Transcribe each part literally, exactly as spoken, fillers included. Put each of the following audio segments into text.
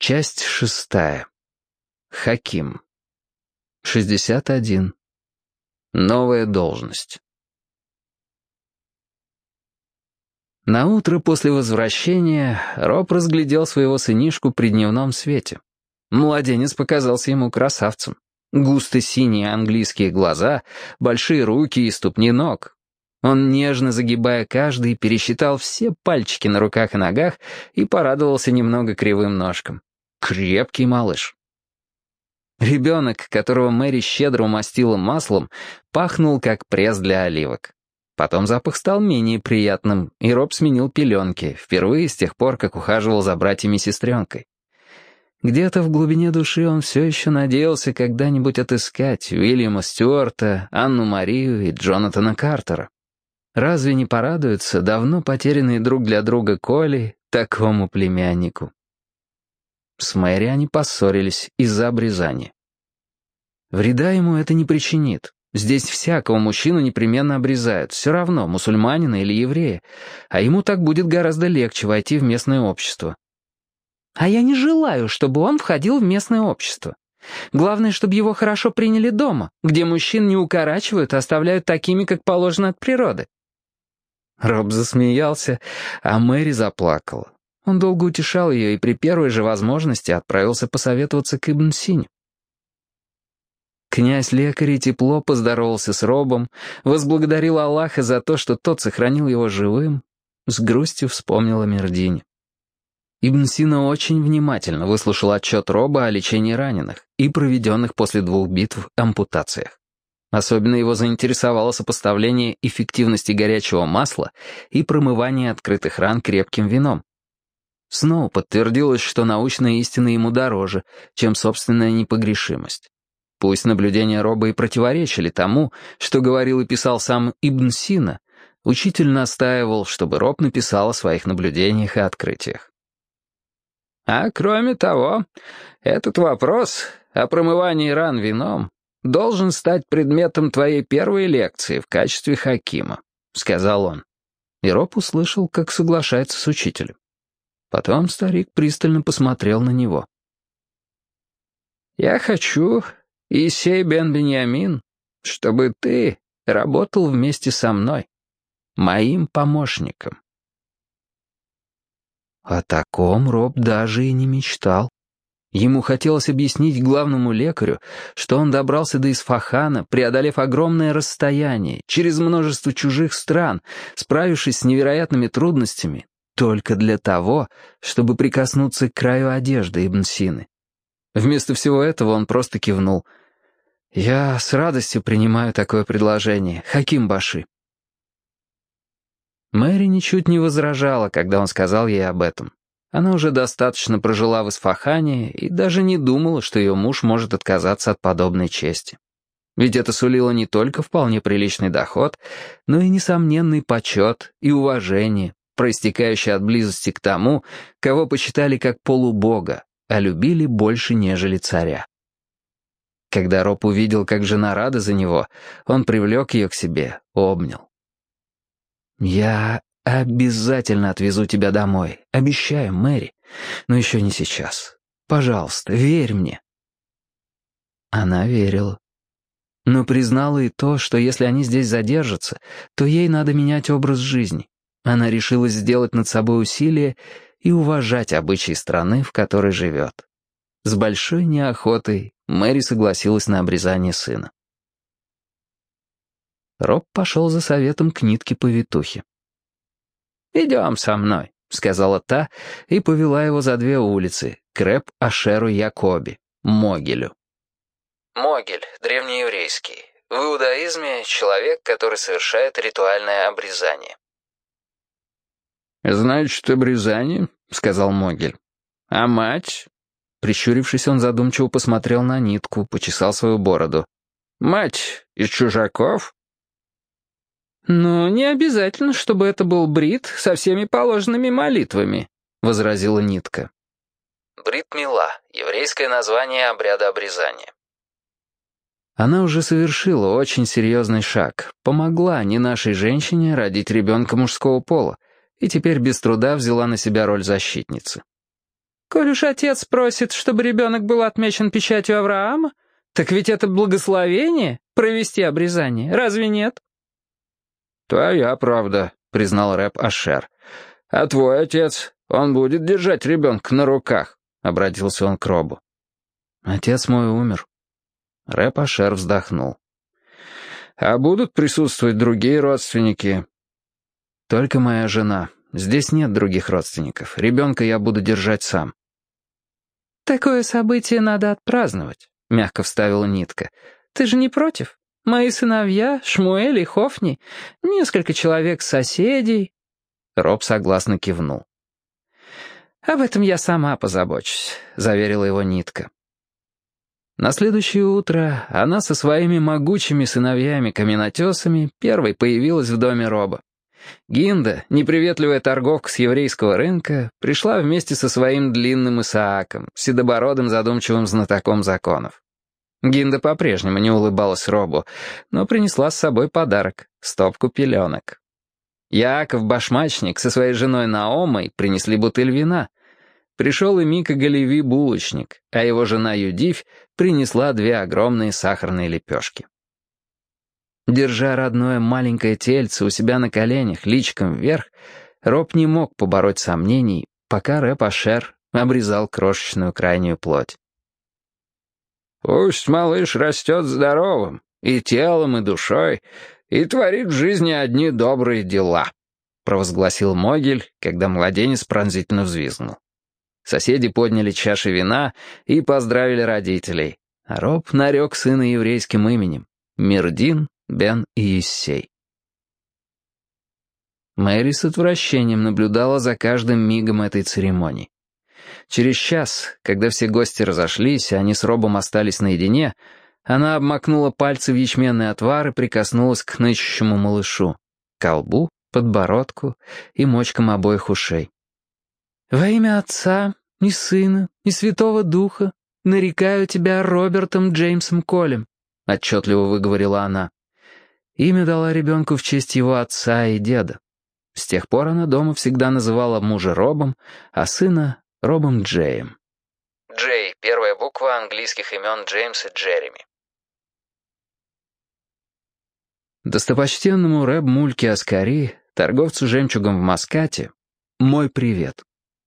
Часть шестая. Хаким. шестьдесят один. Новая должность. Наутро после возвращения Роб разглядел своего сынишку при дневном свете. Младенец показался ему красавцем. Густо синие английские глаза, большие руки и ступни ног. Он, нежно загибая каждый, пересчитал все пальчики на руках и ногах и порадовался немного кривым ножкам. Крепкий малыш. Ребенок, которого Мэри щедро умастила маслом, пахнул, как пресс для оливок. Потом запах стал менее приятным, и Роб сменил пеленки, впервые с тех пор, как ухаживал за братьями и сестренкой. Где-то в глубине души он все еще надеялся когда-нибудь отыскать Уильяма Стюарта, Анну Марию и Джонатана Картера. Разве не порадуются давно потерянные друг для друга Коли такому племяннику? С Мэри они поссорились из-за обрезания. Вреда ему это не причинит. Здесь всякого мужчину непременно обрезают, все равно, мусульманина или еврея, а ему так будет гораздо легче войти в местное общество. А я не желаю, чтобы он входил в местное общество. Главное, чтобы его хорошо приняли дома, где мужчин не укорачивают, а оставляют такими, как положено от природы. Роб засмеялся, а Мэри заплакала. Он долго утешал ее и при первой же возможности отправился посоветоваться к Ибн Сине. Князь-лекарь тепло поздоровался с Робом, возблагодарил Аллаха за то, что тот сохранил его живым, с грустью вспомнил о Мердине. Ибн Сина очень внимательно выслушал отчет Роба о лечении раненых и проведенных после двух битв ампутациях. Особенно его заинтересовало сопоставление эффективности горячего масла и промывания открытых ран крепким вином. Снова подтвердилось, что научная истина ему дороже, чем собственная непогрешимость. Пусть наблюдения Роба и противоречили тому, что говорил и писал сам Ибн Сина, учитель настаивал, чтобы Роб написал о своих наблюдениях и открытиях. А кроме того, этот вопрос о промывании ран вином должен стать предметом твоей первой лекции в качестве хакима, — сказал он. И Роб услышал, как соглашается с учителем. Потом старик пристально посмотрел на него. «Я хочу, Исей бен Беньямин, чтобы ты работал вместе со мной, моим помощником». О таком Роб даже и не мечтал. Ему хотелось объяснить главному лекарю, что он добрался до Исфахана, преодолев огромное расстояние, через множество чужих стран, справившись с невероятными трудностями, только для того, чтобы прикоснуться к краю одежды Ибн Сины. Вместо всего этого он просто кивнул. «Я с радостью принимаю такое предложение, Хаким Баши». Мэри ничуть не возражала, когда он сказал ей об этом. Она уже достаточно прожила в Исфахане и даже не думала, что ее муж может отказаться от подобной чести. Ведь это сулило не только вполне приличный доход, но и несомненный почет и уважение, проистекающее от близости к тому, кого почитали как полубога, а любили больше, нежели царя. Когда Роб увидел, как жена рада за него, он привлек ее к себе, обнял. «Я обязательно отвезу тебя домой, обещаю, Мэри, но еще не сейчас. Пожалуйста, верь мне». Она верила. Но признала и то, что если они здесь задержатся, то ей надо менять образ жизни. Она решилась сделать над собой усилие и уважать обычаи страны, в которой живет. С большой неохотой Мэри согласилась на обрезание сына. Роб пошел за советом к нитке-повитухе. «Идем со мной», — сказала та и повела его за две улицы, к Реб-Ашеру Якоби, Могилю. Могиль, древнееврейский. В иудаизме человек, который совершает ритуальное обрезание. «Значит, обрезание», — сказал Могиль. «А мать?» Прищурившись, он задумчиво посмотрел на нитку, почесал свою бороду. «Мать из чужаков?» «Ну, не обязательно, чтобы это был брит со всеми положенными молитвами», — возразила нитка. Брит-мила — еврейское название обряда обрезания. Она уже совершила очень серьезный шаг, помогла не нашей женщине родить ребенка мужского пола, и теперь без труда взяла на себя роль защитницы. Коль уж отец просит, чтобы ребенок был отмечен печатью Авраама, так ведь это благословение — провести обрезание, разве нет?» «Твоя правда», — признал Рэб Ашер. «А твой отец, он будет держать ребенка на руках», — обратился он к Робу. «Отец мой умер». Рэб Ашер вздохнул. «А будут присутствовать другие родственники?» «Только моя жена. Здесь нет других родственников. Ребенка я буду держать сам». «Такое событие надо отпраздновать», — мягко вставила Нитка. «Ты же не против? Мои сыновья, Шмуэль и Хофни, несколько человек соседей». Роб согласно кивнул. «Об этом я сама позабочусь», — заверила его Нитка. На следующее утро она со своими могучими сыновьями-каменотесами первой появилась в доме Роба. Гинда, неприветливая торговка с еврейского рынка, пришла вместе со своим длинным Исааком, седобородым задумчивым знатоком законов. Гинда по-прежнему не улыбалась Робу, но принесла с собой подарок — стопку пеленок. Яаков-башмачник со своей женой Наомой принесли бутыль вина. Пришел и Мика Галеви-булочник, а его жена Юдивь принесла две огромные сахарные лепешки. Держа родное маленькое тельце у себя на коленях, личиком вверх, Роб не мог побороть сомнений, пока Рэб Ашер обрезал крошечную крайнюю плоть. «Пусть малыш растет здоровым, и телом, и душой, и творит в жизни одни добрые дела», — провозгласил Могиль, когда младенец пронзительно взвизгнул. Соседи подняли чаши вина и поздравили родителей, а Роб нарек сына еврейским именем — Мирдин бен Иессей. Мэри с отвращением наблюдала за каждым мигом этой церемонии. Через час, когда все гости разошлись, а они с Робом остались наедине, она обмакнула пальцы в ячменный отвар и прикоснулась к нычущему малышу, к лбу, подбородку и мочкам обоих ушей. «Во имя Отца и Сына и Святого Духа нарекаю тебя Робертом Джеймсом Колем», — отчетливо выговорила она. Имя дала ребенку в честь его отца и деда. С тех пор она дома всегда называла мужа Робом, а сына — Робом Джеем. Джей — первая буква английских имен Джеймс и Джереми. Достопочтенному Рэб Мульке Аскари, торговцу жемчугом в Маскате, мой привет.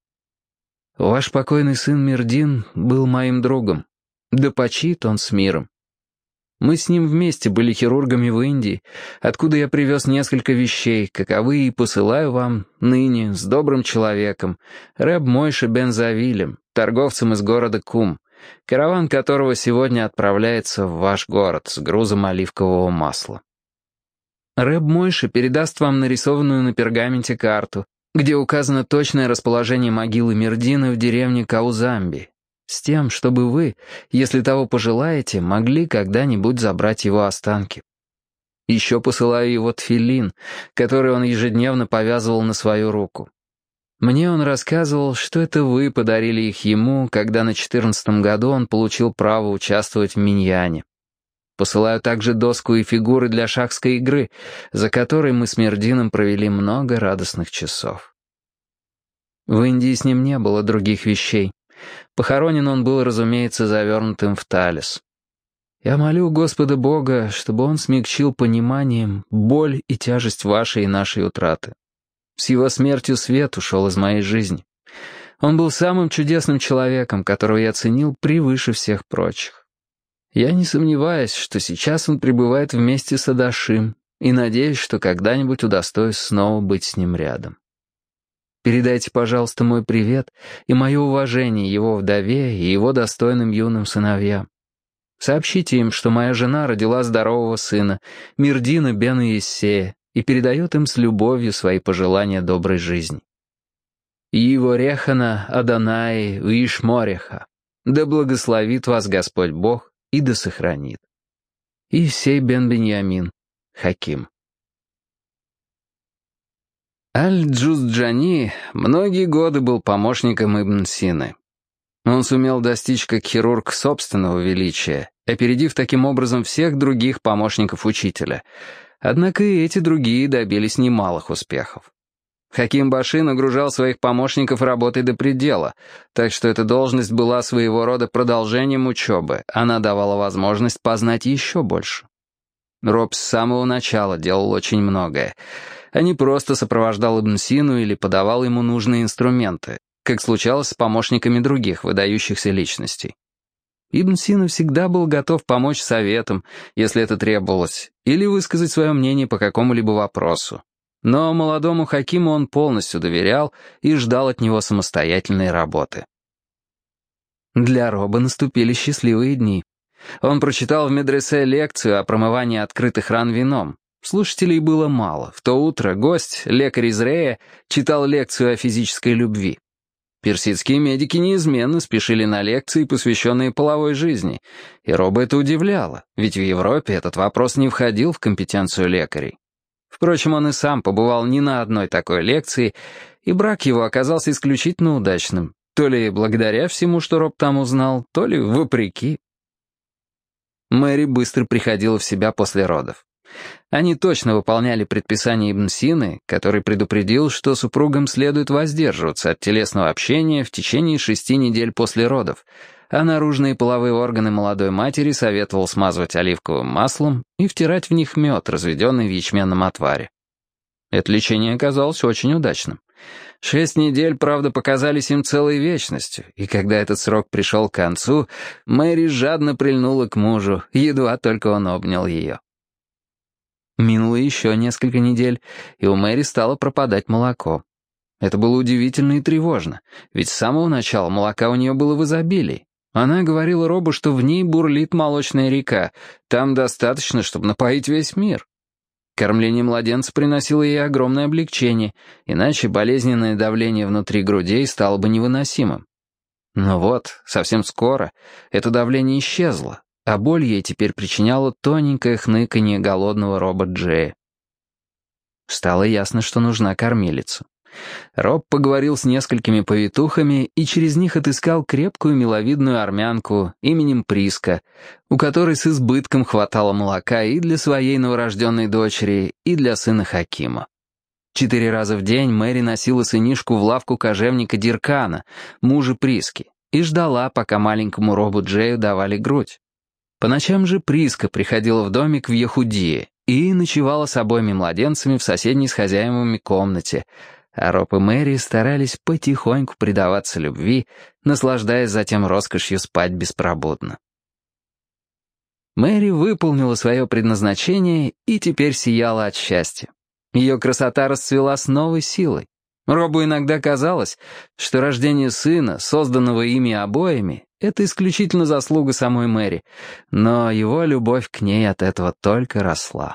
Ваш покойный сын Мирдин был моим другом. Да почит он с миром. Мы с ним вместе были хирургами в Индии, откуда я привез несколько вещей, каковы и посылаю вам ныне с добрым человеком, Рэб Мойше бен Завилем, торговцем из города Кум, караван которого сегодня отправляется в ваш город с грузом оливкового масла. Рэб Мойше передаст вам нарисованную на пергаменте карту, где указано точное расположение могилы Мирдина в деревне Каузамби, с тем, чтобы вы, если того пожелаете, могли когда-нибудь забрать его останки. Еще посылаю его тфилин, который он ежедневно повязывал на свою руку. Мне он рассказывал, что это вы подарили их ему, когда на четырнадцатом году он получил право участвовать в миньяне. Посылаю также доску и фигуры для шахской игры, за которой мы с Мирдином провели много радостных часов. В Индии с ним не было других вещей. Похоронен он был, разумеется, завернутым в талис. Я молю Господа Бога, чтобы он смягчил пониманием боль и тяжесть вашей и нашей утраты. С его смертью свет ушел из моей жизни. Он был самым чудесным человеком, которого я ценил превыше всех прочих. Я не сомневаюсь, что сейчас он пребывает вместе с Адашим, и надеюсь, что когда-нибудь удостоюсь снова быть с ним рядом. Передайте, пожалуйста, мой привет и мое уважение его вдове и его достойным юным сыновьям. Сообщите им, что моя жена родила здорового сына, Мирдина бен Иессея, и передает им с любовью свои пожелания доброй жизни. Иво рехана Адонай Уишмореха, да благословит вас Господь Бог и да сохранит. Иессей бен Беньямин, Хаким. Аль-Джузджани многие годы был помощником Ибн Сины. Он сумел достичь как хирург собственного величия, опередив таким образом всех других помощников учителя. Однако и эти другие добились немалых успехов. Хаким Баши нагружал своих помощников работой до предела, так что эта должность была своего рода продолжением учебы, она давала возможность познать еще больше. Роб с самого начала делал очень многое, а не просто сопровождал Ибн Сину или подавал ему нужные инструменты, как случалось с помощниками других выдающихся личностей. Ибн Сина всегда был готов помочь советам, если это требовалось, или высказать свое мнение по какому-либо вопросу. Но молодому Хакиму он полностью доверял и ждал от него самостоятельной работы. Для Роба наступили счастливые дни. Он прочитал в медресе лекцию о промывании открытых ран вином. Слушателей было мало. В то утро гость, лекарь из Рея, читал лекцию о физической любви. Персидские медики неизменно спешили на лекции, посвященные половой жизни, и Роба это удивляло, ведь в Европе этот вопрос не входил в компетенцию лекарей. Впрочем, он и сам побывал не на одной такой лекции, и брак его оказался исключительно удачным, то ли благодаря всему, что Роб там узнал, то ли вопреки. Мэри быстро приходила в себя после родов. Они точно выполняли предписание Ибн Сины, который предупредил, что супругам следует воздерживаться от телесного общения в течение шести недель после родов, а наружные половые органы молодой матери советовал смазывать оливковым маслом и втирать в них мед, разведенный в ячменном отваре. Это лечение оказалось очень удачным. Шесть недель, правда, показались им целой вечностью, и когда этот срок пришел к концу, Мэри жадно прильнула к мужу, едва только он обнял ее. Минуло еще несколько недель, и у Мэри стало пропадать молоко. Это было удивительно и тревожно, ведь с самого начала молока у нее было в изобилии. Она говорила Робу, что в ней бурлит молочная река, там достаточно, чтобы напоить весь мир. Кормление младенца приносило ей огромное облегчение, иначе болезненное давление внутри грудей стало бы невыносимым. Но вот, совсем скоро, это давление исчезло, а боль ей теперь причиняло тоненькое хныканье голодного Роба Джея. Стало ясно, что нужна кормилица. Роб поговорил с несколькими повитухами и через них отыскал крепкую миловидную армянку именем Приска, у которой с избытком хватало молока и для своей новорожденной дочери, и для сына Хакима. Четыре раза в день Мэри носила сынишку в лавку кожевника Диркана, мужа Приски, и ждала, пока маленькому Робу Джею давали грудь. По ночам же Приска приходила в домик в Яхудии и ночевала с обоими младенцами в соседней с хозяевами комнате, а Роб и Мэри старались потихоньку предаваться любви, наслаждаясь затем роскошью спать беспробудно. Мэри выполнила свое предназначение и теперь сияла от счастья. Ее красота расцвела с новой силой. Робу иногда казалось, что рождение сына, созданного ими обоими, это исключительно заслуга самой Мэри, но его любовь к ней от этого только росла.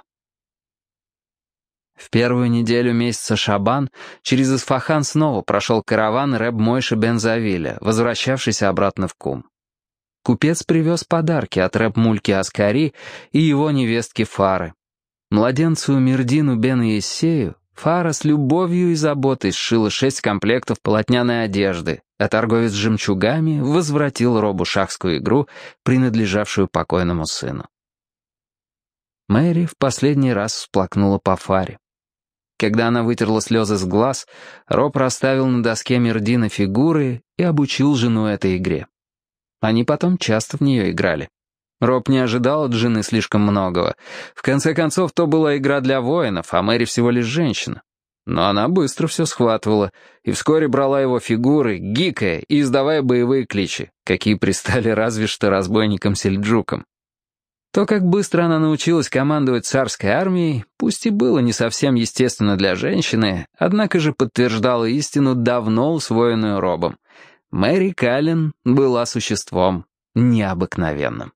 В первую неделю месяца Шабан через Исфахан снова прошел караван Реб Мойши бен Завиля, возвращавшийся обратно в Кум. Купец привез подарки от Реб Мульки Аскари и его невестки Фары. Младенцу Мирдину бен Ессею Фара с любовью и заботой сшила шесть комплектов полотняной одежды, а торговец с жемчугами возвратил Робу шахскую игру, принадлежавшую покойному сыну. Мэри в последний раз всплакнула по Фаре. Когда она вытерла слезы с глаз, Роб расставил на доске Мирдина фигуры и обучил жену этой игре. Они потом часто в нее играли. Роб не ожидал от жены слишком многого. В конце концов, то была игра для воинов, а Мэри всего лишь женщина. Но она быстро все схватывала и вскоре брала его фигуры, гикая и издавая боевые кличи, какие пристали разве что разбойникам-сельджукам. То, как быстро она научилась командовать царской армией, пусть и было не совсем естественно для женщины, однако же подтверждало истину, давно усвоенную Робом. Мэри Каллен была существом необыкновенным.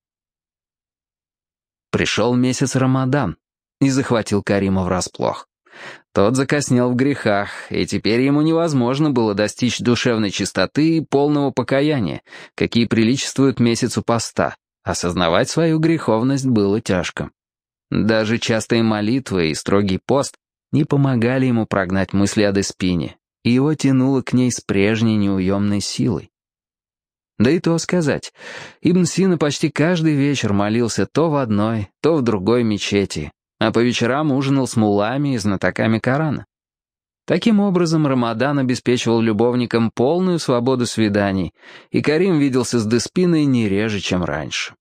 Пришел месяц Рамадан и захватил Карима врасплох. Тот закоснел в грехах, и теперь ему невозможно было достичь душевной чистоты и полного покаяния, какие приличествуют месяцу поста. Осознавать свою греховность было тяжко. Даже частые молитвы и строгий пост не помогали ему прогнать мысли о Деспине, и его тянуло к ней с прежней неуемной силой. Да и то сказать, Ибн Сина почти каждый вечер молился то в одной, то в другой мечети, а по вечерам ужинал с муллами и знатоками Корана. Таким образом, Рамадан обеспечивал любовникам полную свободу свиданий, и Карим виделся с Деспиной не реже, чем раньше.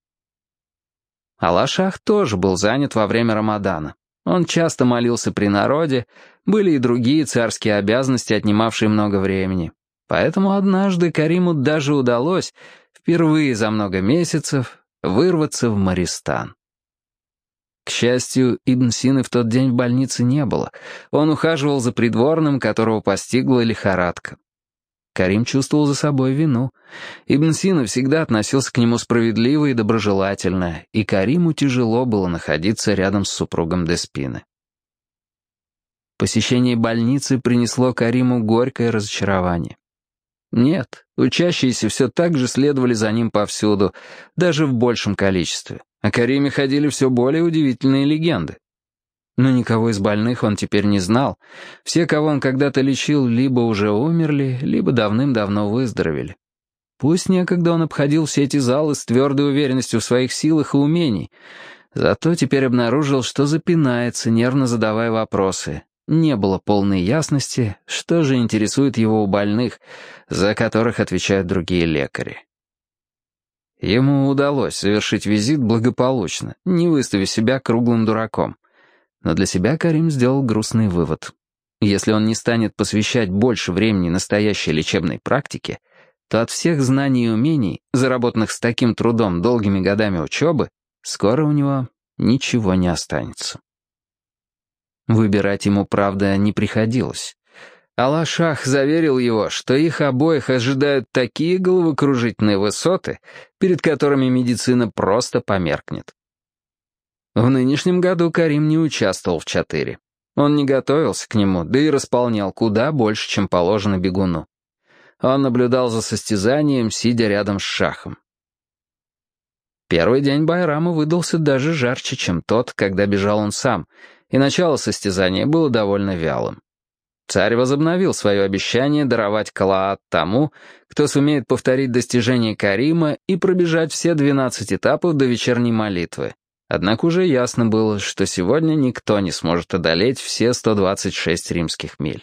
Ала-Шах тоже был занят во время Рамадана. Он часто молился при народе, были и другие царские обязанности, отнимавшие много времени. Поэтому однажды Кариму даже удалось, впервые за много месяцев, вырваться в Мористан. К счастью, Ибн Сины в тот день в больнице не было. Он ухаживал за придворным, которого постигла лихорадка. Карим чувствовал за собой вину. Ибн Сина всегда относился к нему справедливо и доброжелательно, и Кариму тяжело было находиться рядом с супругом Деспины. Посещение больницы принесло Кариму горькое разочарование. Нет, учащиеся все так же следовали за ним повсюду, даже в большем количестве. О Кариме ходили все более удивительные легенды. Но никого из больных он теперь не знал. Все, кого он когда-то лечил, либо уже умерли, либо давным-давно выздоровели. Пусть некогда он обходил все эти залы с твердой уверенностью в своих силах и умений, зато теперь обнаружил, что запинается, нервно задавая вопросы. Не было полной ясности, что же интересует его у больных, за которых отвечают другие лекари. Ему удалось совершить визит благополучно, не выставив себя круглым дураком. Но для себя Карим сделал грустный вывод. Если он не станет посвящать больше времени настоящей лечебной практике, то от всех знаний и умений, заработанных с таким трудом долгими годами учебы, скоро у него ничего не останется. Выбирать ему, правда, не приходилось. Ала-Шах заверил его, что их обоих ожидают такие головокружительные высоты, перед которыми медицина просто померкнет. В нынешнем году Карим не участвовал в чатыре. Он не готовился к нему, да и располнял куда больше, чем положено бегуну. Он наблюдал за состязанием, сидя рядом с Шахом. Первый день Байрама выдался даже жарче, чем тот, когда бежал он сам, и начало состязания было довольно вялым. Царь возобновил свое обещание даровать Калаат тому, кто сумеет повторить достижение Карима и пробежать все двенадцать этапов до вечерней молитвы. Однако уже ясно было, что сегодня никто не сможет одолеть все сто двадцать шесть римских миль.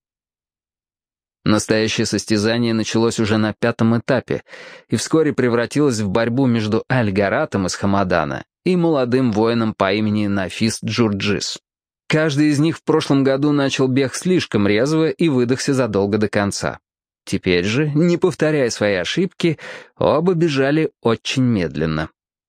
Настоящее состязание началось уже на пятом этапе и вскоре превратилось в борьбу между Аль-Гаратом из Хамадана и молодым воином по имени Нафис Джурджис. Каждый из них в прошлом году начал бег слишком резво и выдохся задолго до конца. Теперь же, не повторяя свои ошибки, оба бежали очень медленно.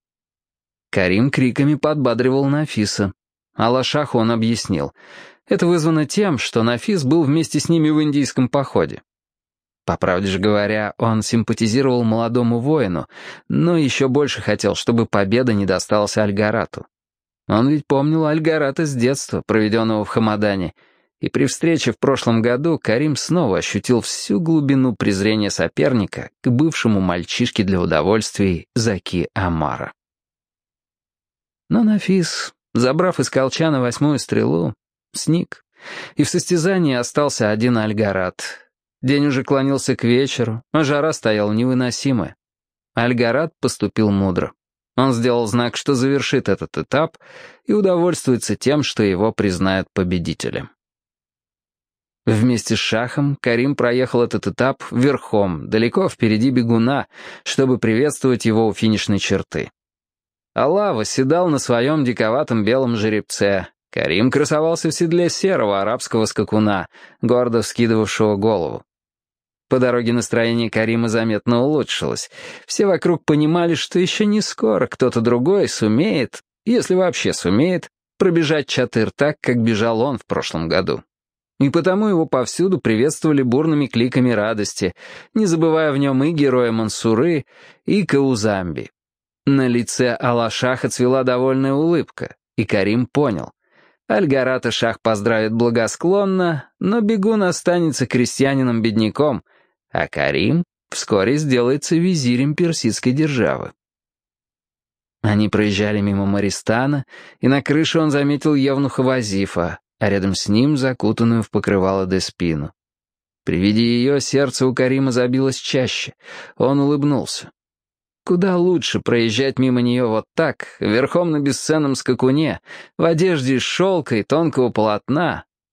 Карим криками подбадривал Нафиса. Ала-Шаху он объяснил. Это вызвано тем, что Нафис был вместе с ними в индийском походе. По правде же говоря, он симпатизировал молодому воину, но еще больше хотел, чтобы победа не досталась Аль-Гарату. Он ведь помнил Аль-Гарата с детства, проведенного в Хамадане, и при встрече в прошлом году Карим снова ощутил всю глубину презрения соперника к бывшему мальчишке для удовольствий Заки Амара. Но Нафис, забрав из колчана восьмую стрелу, сник, и в состязании остался один Аль-Гарат. День уже клонился к вечеру, а жара стояла невыносимая. Аль-Гарат поступил мудро. Он сделал знак, что завершит этот этап, и удовольствуется тем, что его признают победителем. Вместе с Шахом Карим проехал этот этап верхом, далеко впереди бегуна, чтобы приветствовать его у финишной черты. Алла восседал на своем диковатом белом жеребце. Карим красовался в седле серого арабского скакуна, гордо вскидывавшего голову. По дороге настроение Карима заметно улучшилось. Все вокруг понимали, что еще не скоро кто-то другой сумеет, если вообще сумеет, пробежать чатыр так, как бежал он в прошлом году. И потому его повсюду приветствовали бурными кликами радости, не забывая в нем и героя Мансуры, и Каузамби. На лице Ала-Шаха цвела довольная улыбка, и Карим понял. Аль-Гарата Шах поздравит благосклонно, но бегун останется крестьянином-бедняком, а Карим вскоре сделается визирем персидской державы. Они проезжали мимо Мористана, и на крыше он заметил евнуха Вазифа, а рядом с ним закутанную в покрывало Деспину. При виде ее сердце у Карима забилось чаще. Он улыбнулся. Куда лучше проезжать мимо нее вот так, верхом на бесценном скакуне, в одежде из шелка и тонкого полотна,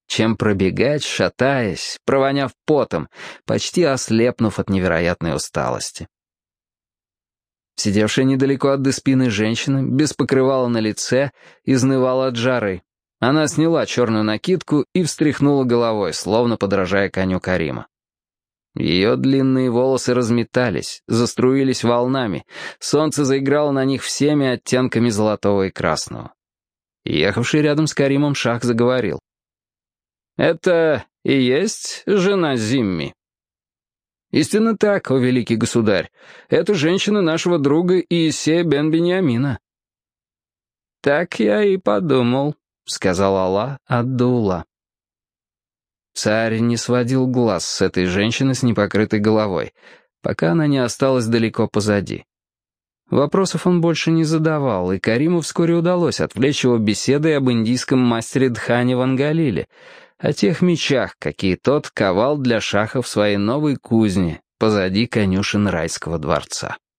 чем пробегать, шатаясь, провоняв потом, почти ослепнув от невероятной усталости. Сидевшая недалеко от Деспины женщина, без покрывала на лице, изнывала от жары. Она сняла черную накидку и встряхнула головой, словно подражая коню Карима. Ее длинные волосы разметались, заструились волнами, солнце заиграло на них всеми оттенками золотого и красного. Ехавший рядом с Каримом шах заговорил. «Это и есть жена Зимми?» «Истинно так, о великий государь. Это женщина нашего друга Иисея бен Биньямина». «Так я и подумал», — сказал Аллах ад-Даула. Царь не сводил глаз с этой женщины с непокрытой головой, пока она не осталась далеко позади. Вопросов он больше не задавал, и Кариму вскоре удалось отвлечь его беседой об индийском мастере Дхане Вангалиле, о тех мечах, какие тот ковал для шаха в своей новой кузне позади конюшен райского дворца.